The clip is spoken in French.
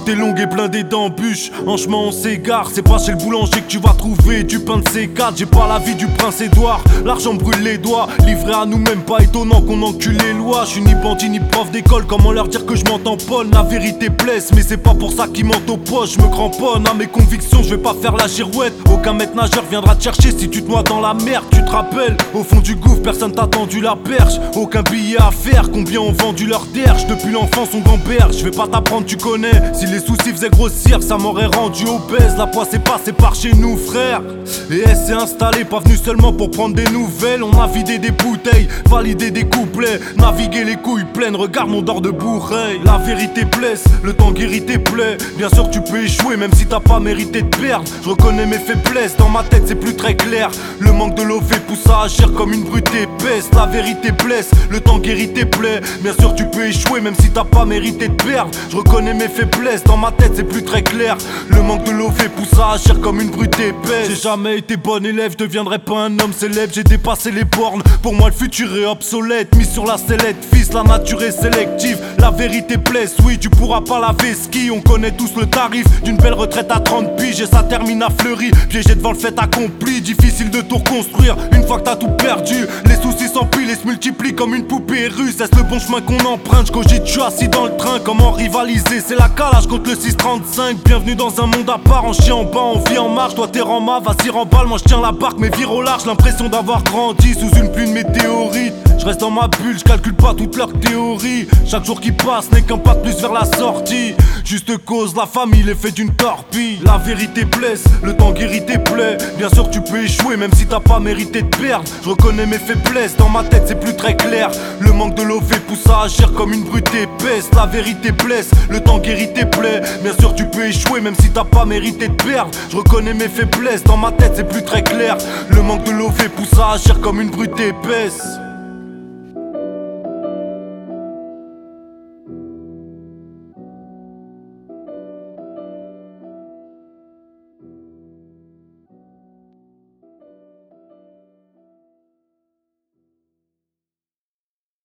route est longue et blindée d'embûches. En chemin on s'égare, c'est pas chez le boulanger que tu vas trouver du pain de C4. J'ai pas la vie du prince Édouard, l'argent brûle les doigts. Livré à nous-mêmes, pas étonnant qu'on encule les lois. J'suis ni bandit ni prof d'école, comment leur dire que je m'entends pas? La vérité blesse, mais c'est pas pour ça qu'ils mentent aux poches. Je me cramponne à mes convictions, je vais pas faire la girouette. Aucun maître nageur viendra te chercher si tu te noies dans la merde. Tu te rappelles, au fond du gouffre, personne t'a tendu la perche. Aucun billet à faire, combien ont vendu leur derge. Depuis l'enfance on gamberge, je vais pas t'apprendre, tu connais. Si les soucis faisaient grossir, ça m'aurait rendu obèse. La poisse est passée par chez nous frère, et elle s'est installée, pas venue seulement pour prendre des nouvelles. On a vidé des bouteilles, validé des couplets, navigué les couilles pleines, regarde mon dort de bourreille. La vérité blesse, le temps guérit tes plaies. Bien sûr tu peux échouer même si t'as pas mérité de perdre. Je reconnais mes faiblesses, dans ma tête c'est plus très clair. Le manque de l'OV pousse à agir comme une brute épaisse. La vérité blesse, le temps guérit tes plaies. Bien sûr tu peux échouer même si t'as pas mérité de perdre. Je reconnais mes faiblesses, dans ma tête c'est plus très clair. Le manque de l'OV pousse à agir comme une brute épaisse. J'ai jamais été bon élève, deviendrai pas un homme célèbre. J'ai dépassé les bornes, pour moi le futur est obsolète. Mis sur la sellette, fils, la nature est sélective. La vérité blesse, oui tu pourras pas laver ski. On connaît tous le tarif d'une belle retraite à 30 piges. Et ça termine à Fleury, piégé devant le fait accompli. Difficile de tout reconstruire une fois que t'as tout perdu. Les soucis s'empilent et se multiplient comme une poupée russe. Est-ce le bon chemin qu'on emprunte? J'cogite, j'suis assis dans le train, comment rivaliser? C'est la calage contre le 635. Bienvenue dans un monde à part, en chien en bas, on vit en marche. Toi t'es en ma, vas-y remballe, moi j'tiens la barque mais vire au large. L'impression d'avoir grandi sous une pluie de météorites. Je reste dans ma bulle, je calcule pas toutes leurs théories. Chaque jour qui passe n'est qu'un pas de plus vers la sortie. Juste cause, la famille est faite d'une torpille. La vérité blesse, le temps guérit tes plaies. Bien sûr tu peux échouer même si t'as pas mérité de perdre. Je reconnais mes faiblesses, dans ma tête c'est plus très clair. Le manque de l'OV pousse à agir comme une brute épaisse. La vérité blesse, le temps guérit tes plaies. Bien sûr tu peux échouer même si t'as pas mérité de perdre. Je reconnais mes faiblesses, dans ma tête c'est plus très clair. Le manque de l'OV pousse à agir comme une brute épaisse.